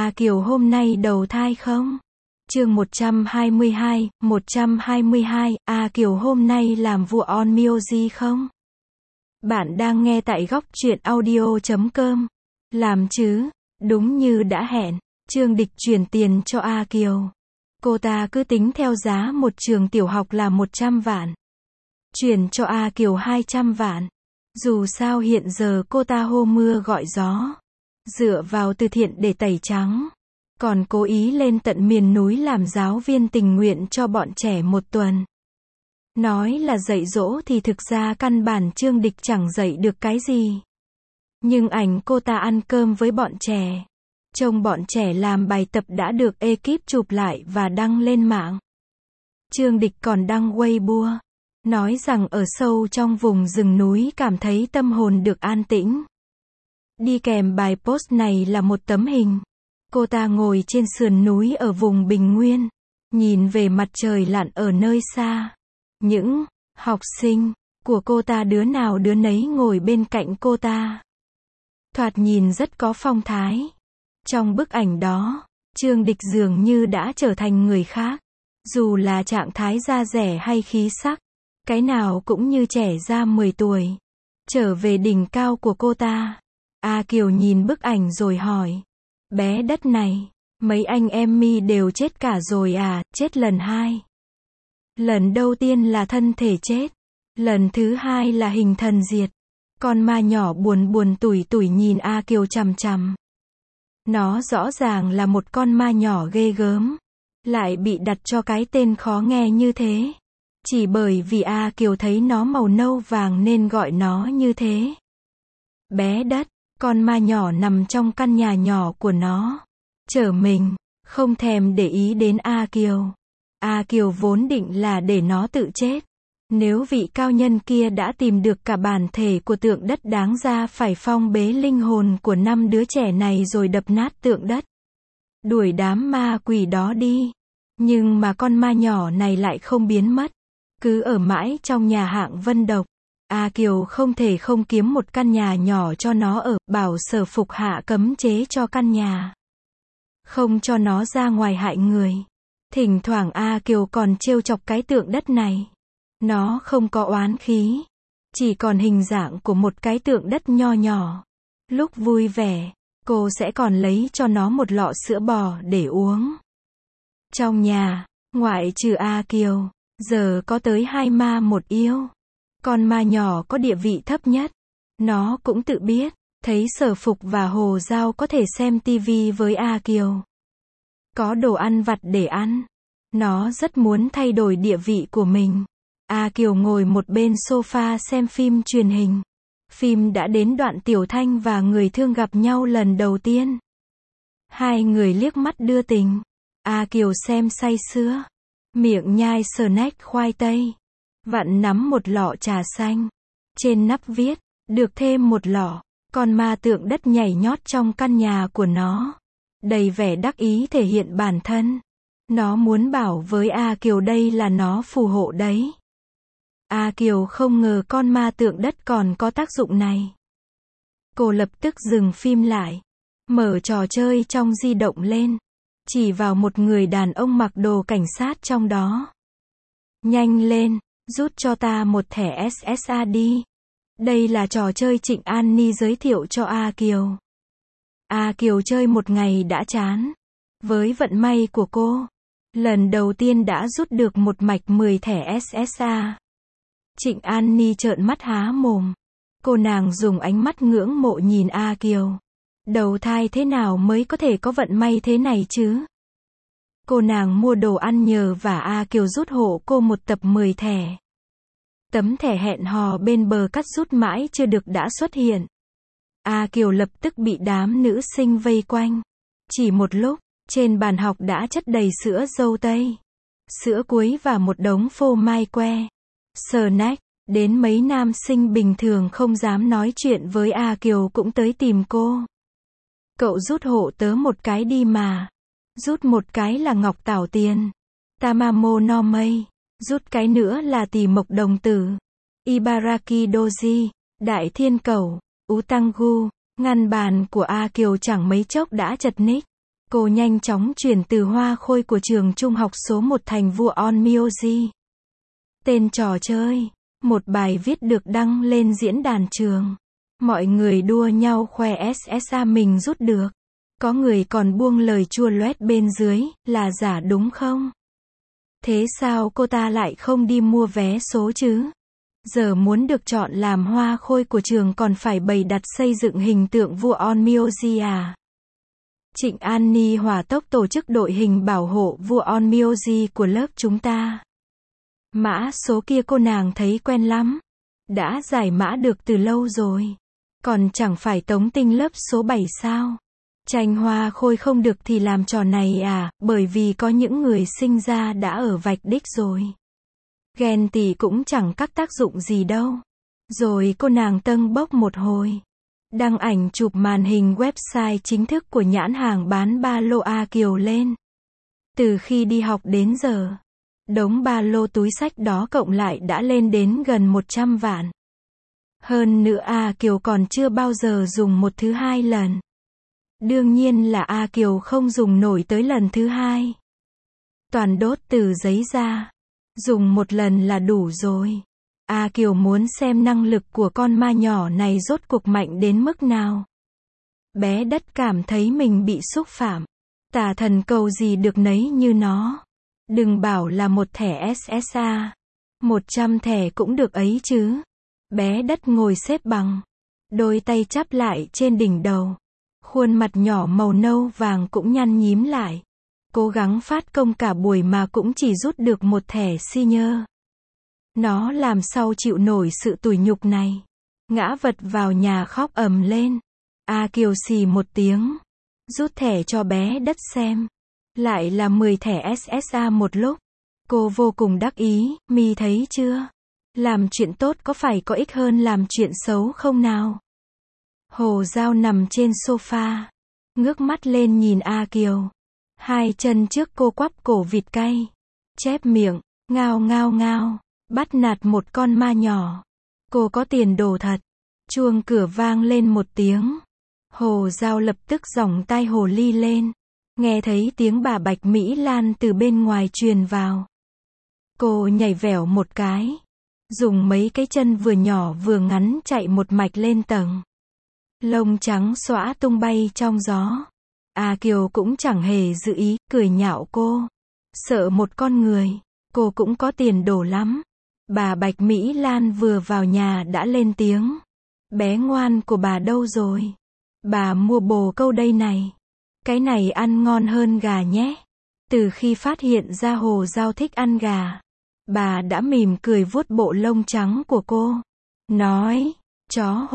A Kiều hôm nay đầu thai không? Chương 122, A Kiều hôm nay làm vua on Myoji không? Bạn đang nghe tại góc truyện audio.com. Làm chứ, đúng như đã hẹn, Trương Địch chuyển tiền cho A Kiều. Cô ta cứ tính theo giá một trường tiểu học là 100 vạn. Chuyển cho A Kiều 200 vạn. Dù sao hiện giờ cô ta hô mưa gọi gió, dựa vào từ thiện để tẩy trắng. Còn cố ý lên tận miền núi làm giáo viên tình nguyện cho bọn trẻ một tuần. Nói là dạy dỗ thì thực ra căn bản Trương Địch chẳng dạy được cái gì. Nhưng ảnh cô ta ăn cơm với bọn trẻ, trông bọn trẻ làm bài tập đã được ekip chụp lại và đăng lên mạng. Trương Địch còn đăng Weibo, nói rằng ở sâu trong vùng rừng núi cảm thấy tâm hồn được an tĩnh. Đi kèm bài post này là một tấm hình. Cô ta ngồi trên sườn núi ở vùng Bình Nguyên, nhìn về mặt trời lặn ở nơi xa. Những học sinh của cô ta đứa nào đứa nấy ngồi bên cạnh cô ta. Thoạt nhìn rất có phong thái. Trong bức ảnh đó, Trương Địch dường như đã trở thành người khác. Dù là trạng thái da dẻ hay khí sắc, cái nào cũng như trẻ ra 10 tuổi. Trở về đỉnh cao của cô ta, A Kiều nhìn bức ảnh rồi hỏi. Bé đất này, mấy anh em mi đều chết cả rồi à? Chết lần 2. Lần đầu tiên là thân thể chết, lần thứ 2 là hình thần diệt. Con ma nhỏ buồn buồn tủi tủi nhìn A Kiều chằm chằm. Nó rõ ràng là một con ma nhỏ ghê gớm, lại bị đặt cho cái tên khó nghe như thế. Chỉ bởi vì A Kiều thấy nó màu nâu vàng nên gọi nó như thế. Bé đất, con ma nhỏ nằm trong căn nhà nhỏ của nó, trở mình, không thèm để ý đến A Kiều. A Kiều vốn định là để nó tự chết. Nếu vị cao nhân kia đã tìm được cả bản thể của tượng đất đáng ra phải phong bế linh hồn của 5 đứa trẻ này rồi đập nát tượng đất. Đuổi đám ma quỷ đó đi. Nhưng mà con ma nhỏ này lại không biến mất. Cứ ở mãi trong nhà hạng Vân Độc. A Kiều không thể không kiếm một căn nhà nhỏ cho nó ở, bảo Sở Phục hạ cấm chế cho căn nhà. Không cho nó ra ngoài hại người. Thỉnh thoảng A Kiều còn trêu chọc cái tượng đất này. Nó không có oán khí, chỉ còn hình dạng của một cái tượng đất nho nhỏ. Lúc vui vẻ, cô sẽ còn lấy cho nó một lọ sữa bò để uống. Trong nhà, ngoại trừ A Kiều, giờ có tới 2 ma một yêu. Con ma nhỏ có địa vị thấp nhất. Nó cũng tự biết, thấy Sở Phục và Hồ Giao có thể xem tivi với A Kiều. Có đồ ăn vặt để ăn. Nó rất muốn thay đổi địa vị của mình. A Kiều ngồi một bên sofa xem phim truyền hình. Phim đã đến đoạn Tiểu Thanh và người thương gặp nhau lần đầu tiên. Hai người liếc mắt đưa tình. A Kiều xem say sưa, miệng nhai snack khoai tây, vặn nắm một lọ trà xanh. Trên nắp viết, được thêm một lọ. Con ma tượng đất nhảy nhót trong căn nhà của nó, đầy vẻ đắc ý thể hiện bản thân. Nó muốn bảo với A Kiều đây là nó phù hộ đấy. A Kiều không ngờ con ma tượng đất còn có tác dụng này. Cô lập tức dừng phim lại, mở trò chơi trong di động lên, chỉ vào một người đàn ông mặc đồ cảnh sát trong đó. Nhanh lên, rút cho ta một thẻ SSA đi. Đây là trò chơi Trịnh An Ni giới thiệu cho A Kiều. A Kiều chơi một ngày đã chán. Với vận may của cô, lần đầu tiên đã rút được một mạch 10 thẻ SSA. Trịnh An Ni trợn mắt há mồm. Cô nàng dùng ánh mắt ngưỡng mộ nhìn A Kiều. Đầu thai thế nào mới có thể có vận may thế này chứ? Cô nàng mua đồ ăn nhờ và A Kiều rút hộ cô một tập 10 thẻ. Tấm thẻ hẹn hò bên bờ cắt rút mãi chưa được đã xuất hiện. A Kiều lập tức bị đám nữ sinh vây quanh. Chỉ một lúc, trên bàn học đã chất đầy sữa dâu tây, sữa cuối và một đống phô mai que. Snack, đến mấy nam sinh bình thường không dám nói chuyện với A Kiều cũng tới tìm cô. Cậu rút hộ tớ một cái đi mà. Rút một cái là Ngọc Tảo Tiền, Tamamo no Mây. Rút cái nữa là Tỷ Mộc Đồng Tử, Ibaraki Doji, Đại Thiên Cẩu, Utangu. Ngăn bàn của A Kiều chẳng mấy chốc đã chật ních. Cô nhanh chóng chuyển từ hoa khôi của trường trung học số 1 thành vua Onmyoji. Tên trò chơi. Một bài viết được đăng lên diễn đàn trường. Mọi người đua nhau khoe SSA mình rút được. Có người còn buông lời chua loét bên dưới, là giả đúng không? Thế sao cô ta lại không đi mua vé số chứ? Giờ muốn được chọn làm hoa khôi của trường còn phải bày đặt xây dựng hình tượng vua Onmyoji à? Trịnh An Ni hỏa tốc tổ chức đội hình bảo hộ vua Onmyoji của lớp chúng ta. Mã số kia cô nàng thấy quen lắm. Đã giải mã được từ lâu rồi. Còn chẳng phải Tống Tinh lớp số 7 sao? Tranh hoa khôi không được thì làm trò này à, bởi vì có những người sinh ra đã ở vạch đích rồi. Ghen tị cũng chẳng các tác dụng gì đâu. Rồi cô nàng tâng bốc một hồi. Đăng ảnh chụp màn hình website chính thức của nhãn hàng bán ba lô A Kiều lên. Từ khi đi học đến giờ, đống ba lô túi xách đó cộng lại đã lên đến gần 100 vạn. Hơn nữa A Kiều còn chưa bao giờ dùng một thứ hai lần. Đương nhiên là A Kiều không dùng nổi tới lần thứ hai. Toàn đốt từ giấy ra. Dùng một lần là đủ rồi. A Kiều muốn xem năng lực của con ma nhỏ này rốt cuộc mạnh đến mức nào. Bé Đất cảm thấy mình bị xúc phạm. Tà thần cầu gì được nấy như nó. Đừng bảo là một thẻ SSA. 100 thẻ cũng được ấy chứ. Bé Đất ngồi xếp bằng. Đôi tay chắp lại trên đỉnh đầu. Khuôn mặt nhỏ màu nâu vàng cũng nhăn nhím lại. Cố gắng phát công cả buổi mà cũng chỉ rút được một thẻ senior. Nó làm sao chịu nổi sự tủi nhục này. Ngã vật vào nhà khóc ầm lên. A Kiều xì một tiếng. Rút thẻ cho bé Đất xem. Lại là 10 thẻ SSA một lúc. Cô vô cùng đắc ý, mi thấy chưa? Làm chuyện tốt có phải có ích hơn làm chuyện xấu không nào? Hồ Giao nằm trên sofa. Ngước mắt lên nhìn A Kiều. Hai chân trước cô quắp cổ vịt cay. Chép miệng, ngao ngao ngao. Bắt nạt một con ma nhỏ. Cô có tiền đồ thật. Chuông cửa vang lên một tiếng. Hồ Giao lập tức giỏng tai hồ ly lên. Nghe thấy tiếng bà Bạch Mỹ Lan từ bên ngoài truyền vào. Cô nhảy vẻo một cái. Dùng mấy cái chân vừa nhỏ vừa ngắn chạy một mạch lên tầng. Lông trắng xõa tung bay trong gió. A Kiều cũng chẳng hề dự ý, cười nhạo cô. Sợ một con người. Cô cũng có tiền đồ lắm. Bà Bạch Mỹ Lan vừa vào nhà đã lên tiếng. Bé ngoan của bà đâu rồi? Bà mua bồ câu đây này. Cái này ăn ngon hơn gà nhé. Từ khi phát hiện ra Hồ Giao thích ăn gà, bà đã mỉm cười vuốt bộ lông trắng của cô. Nói, chó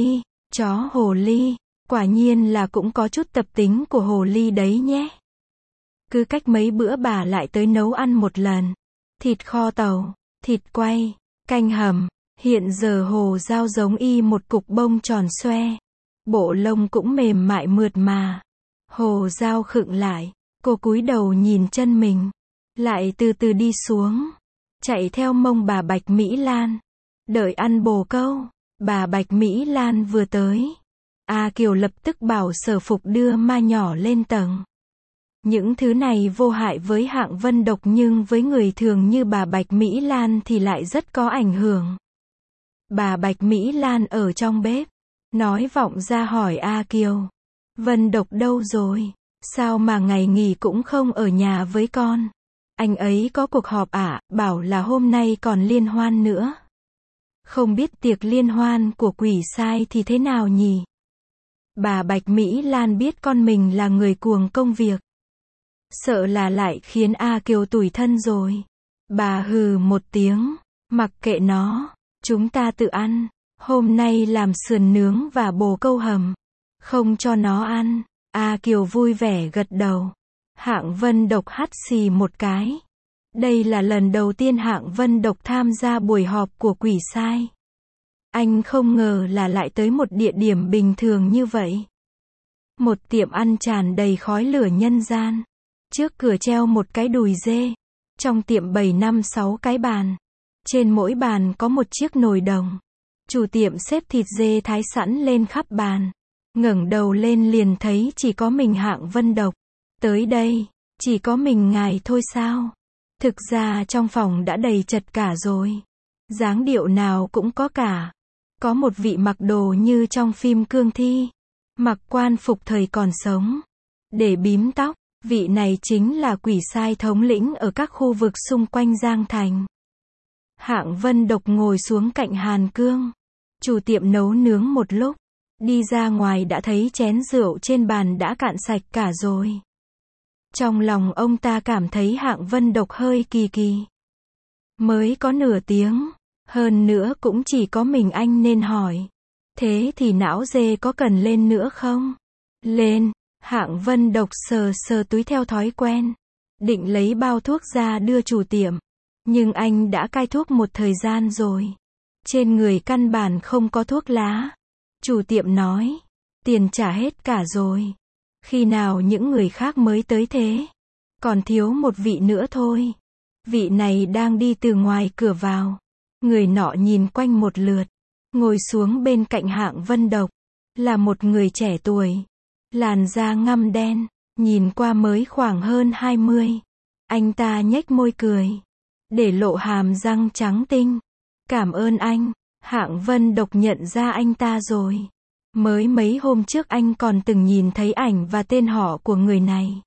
hồ ly, quả nhiên là cũng có chút tập tính của hồ ly đấy nhé. Cứ cách mấy bữa bà lại tới nấu ăn một lần. Thịt kho tàu, thịt quay, canh hầm. Hiện giờ Hồ Giao giống y một cục bông tròn xoe. Bộ lông cũng mềm mại mượt mà. Hồ Giao khựng lại. Cô cúi đầu nhìn chân mình. Lại từ từ đi xuống. Chạy theo mông bà Bạch Mỹ Lan. Đợi ăn bồ câu. Bà Bạch Mỹ Lan vừa tới. A Kiều lập tức bảo Sở Phục đưa ma nhỏ lên tầng. Những thứ này vô hại với hạng vân độc nhưng với người thường như bà Bạch Mỹ Lan thì lại rất có ảnh hưởng. Bà Bạch Mỹ Lan ở trong bếp. Nói vọng ra hỏi A Kiều. Vân độc đâu rồi? Sao mà ngày nghỉ cũng không ở nhà với con? Anh ấy có cuộc họp ạ, bảo là hôm nay còn liên hoan nữa. Không biết tiệc liên hoan của quỷ sai thì thế nào nhỉ? Bà Bạch Mỹ Lan biết con mình là người cuồng công việc. Sợ là lại khiến A Kiều tủi thân rồi. Bà hừ một tiếng. Mặc kệ nó. Chúng ta tự ăn. Hôm nay làm sườn nướng và bồ câu hầm. Không cho nó ăn. A Kiều vui vẻ gật đầu. Hạng Vân Độc hắt xì một cái. Đây là lần đầu tiên Hạng Vân Độc tham gia buổi họp của quỷ sai. Anh không ngờ là lại tới một địa điểm bình thường như vậy. Một tiệm ăn tràn đầy khói lửa nhân gian. Trước cửa treo một cái đùi dê. Trong tiệm bày 5-6 cái bàn. Trên mỗi bàn có một chiếc nồi đồng. Chủ tiệm xếp thịt dê thái sẵn lên khắp bàn. Ngẩng đầu lên liền thấy chỉ có mình Hạng Vân Độc. Tới đây, chỉ có mình ngài thôi sao? Thực ra trong phòng đã đầy chật cả rồi. Dáng điệu nào cũng có cả. Có một vị mặc đồ như trong phim cương thi. Mặc quan phục thời còn sống. Để bím tóc, vị này chính là quỷ sai thống lĩnh ở các khu vực xung quanh Giang Thành. Hạng Vân Độc ngồi xuống cạnh Hàn Cương. Chủ tiệm nấu nướng một lúc. Đi ra ngoài đã thấy chén rượu trên bàn đã cạn sạch cả rồi. Trong lòng ông ta cảm thấy Hạng Vân Độc hơi kỳ kỳ. Mới có nửa tiếng. Hơn nữa cũng chỉ có mình anh nên hỏi. Thế thì não dê có cần lên nữa không? Lên. Hạng Vân Độc sờ sờ túi theo thói quen. Định lấy bao thuốc ra đưa chủ tiệm. Nhưng anh đã cai thuốc một thời gian rồi. Trên người căn bản không có thuốc lá. Chủ tiệm nói. Tiền trả hết cả rồi. Khi nào những người khác mới tới thế? Còn thiếu một vị nữa thôi. Vị này đang đi từ ngoài cửa vào. Người nọ nhìn quanh một lượt. Ngồi xuống bên cạnh Hạng Vân Độc. Là một người trẻ tuổi. Làn da ngăm đen. Nhìn qua mới khoảng hơn 20. Anh ta nhếch môi cười. Để lộ hàm răng trắng tinh. Cảm ơn anh. Hạng Vân Độc nhận ra anh ta rồi. Mới mấy hôm trước anh còn từng nhìn thấy ảnh và tên họ của người này.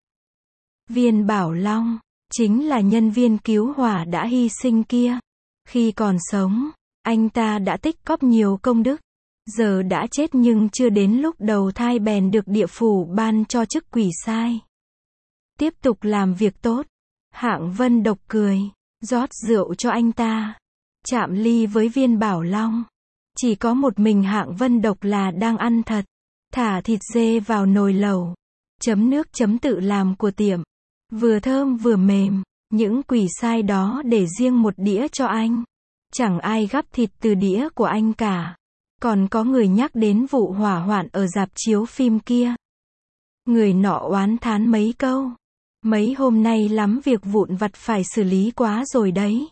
Viên Bảo Long. Chính là nhân viên cứu hỏa đã hy sinh kia. Khi còn sống, anh ta đã tích cóp nhiều công đức. Giờ đã chết nhưng chưa đến lúc đầu thai bèn được địa phủ ban cho chức quỷ sai. Tiếp tục làm việc tốt. Hạng Vân Độc cười. Rót rượu cho anh ta. Chạm ly với Viên Bảo Long. Chỉ có một mình Hạng Vân Độc là đang ăn thật. Thả thịt dê vào nồi lẩu. Chấm nước chấm tự làm của tiệm. Vừa thơm vừa mềm. Những quỷ sai đó để riêng một đĩa cho anh. Chẳng ai gắp thịt từ đĩa của anh cả. Còn có người nhắc đến vụ hỏa hoạn ở rạp chiếu phim kia. Người nọ oán thán mấy câu. Mấy hôm nay lắm việc vụn vặt phải xử lý quá rồi đấy.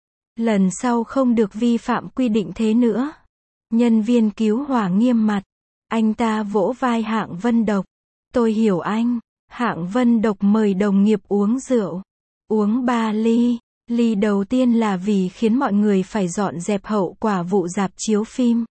Lần sau không được vi phạm quy định thế nữa. Nhân viên cứu hỏa nghiêm mặt. Anh ta vỗ vai Hạng Vân Độc. Tôi hiểu anh. Hạng Vân Độc mời đồng nghiệp uống rượu. Uống 3 ly. Ly đầu tiên là vì khiến mọi người phải dọn dẹp hậu quả vụ rạp chiếu phim.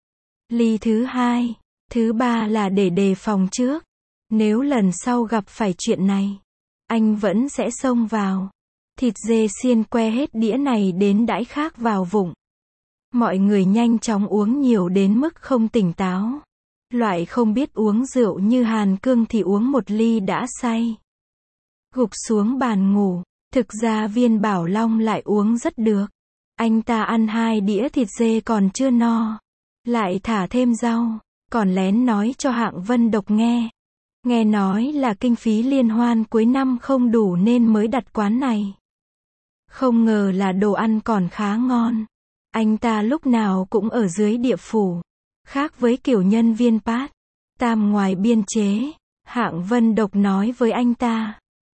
Ly thứ 2, thứ 3 là để đề phòng trước. Nếu lần sau gặp phải chuyện này, anh vẫn sẽ xông vào. Thịt dê xiên que hết đĩa này đến đãi khác vào vụng. Mọi người nhanh chóng uống nhiều đến mức không tỉnh táo. Loại không biết uống rượu như Hàn Cương thì uống một ly đã say. Gục xuống bàn ngủ. Thực ra Viên Bảo Long lại uống rất được. Anh ta ăn 2 đĩa thịt dê còn chưa no. Lại thả thêm rau. Còn lén nói cho Hạng Vân Độc nghe. Nghe nói là kinh phí liên hoan cuối năm không đủ nên mới đặt quán này. Không ngờ là đồ ăn còn khá ngon. Anh ta lúc nào cũng ở dưới địa phủ. Khác với kiểu nhân viên Pat Tam ngoài biên chế. Hạng Vân Độc nói với anh ta.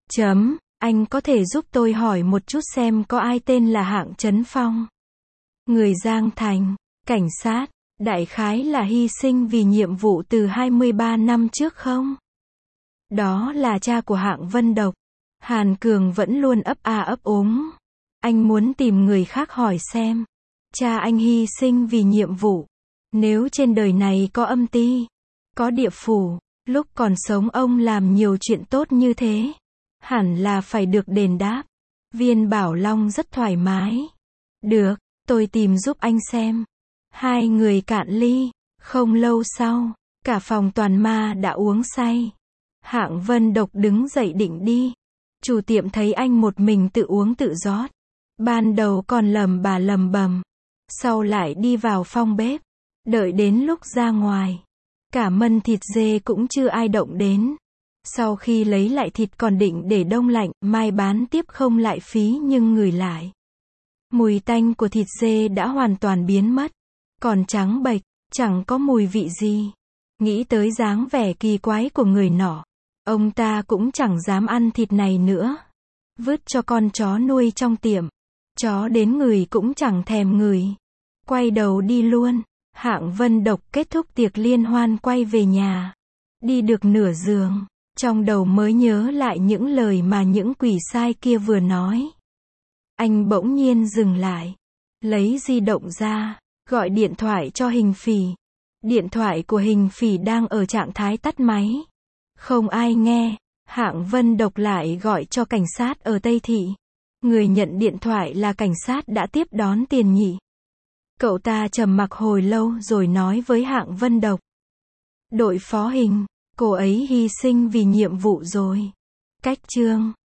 Anh có thể giúp tôi hỏi một chút xem có ai tên là Hạng Trấn Phong. Người Giang Thành, cảnh sát, đại khái là hy sinh vì nhiệm vụ từ 23 năm trước không? Đó là cha của Hạng Vân Độc. Hàn Cường vẫn luôn ấp a ấp úng. Anh muốn tìm người khác hỏi xem. Cha anh hy sinh vì nhiệm vụ. Nếu trên đời này có âm ty, có địa phủ, lúc còn sống ông làm nhiều chuyện tốt như thế. Hẳn là phải được đền đáp. Viên Bảo Long rất thoải mái. Được, tôi tìm giúp anh xem. Hai người cạn ly. Không lâu sau, cả phòng toàn ma đã uống say. Hạng Vân Độc đứng dậy định đi. Chủ tiệm thấy anh một mình tự uống tự rót. Ban đầu còn lầm bầm. Sau lại đi vào phòng bếp. Đợi đến lúc ra ngoài. Cả mân thịt dê cũng chưa ai động đến. Sau khi lấy lại thịt còn định để đông lạnh, mai bán tiếp không lại phí nhưng ngửi lại. Mùi tanh của thịt dê đã hoàn toàn biến mất. Còn trắng bệch, chẳng có mùi vị gì. Nghĩ tới dáng vẻ kỳ quái của người nọ. Ông ta cũng chẳng dám ăn thịt này nữa. Vứt cho con chó nuôi trong tiệm. Chó đến ngửi cũng chẳng thèm ngửi. Quay đầu đi luôn. Hạng Vân Độc kết thúc tiệc liên hoan quay về nhà. Đi được nửa giường. Trong đầu mới nhớ lại những lời mà những quỷ sai kia vừa nói. Anh bỗng nhiên dừng lại. Lấy di động ra, gọi điện thoại cho Hình Phỉ. Điện thoại của Hình Phỉ đang ở trạng thái tắt máy. Không ai nghe. Hạng Vân Độc lại gọi cho cảnh sát ở Tây Thị. Người nhận điện thoại là cảnh sát đã tiếp đón Tiền Nhị. Cậu ta trầm mặc hồi lâu rồi nói với Hạng Vân Độc. Đội phó Hình, cô ấy hy sinh vì nhiệm vụ rồi. Cách chương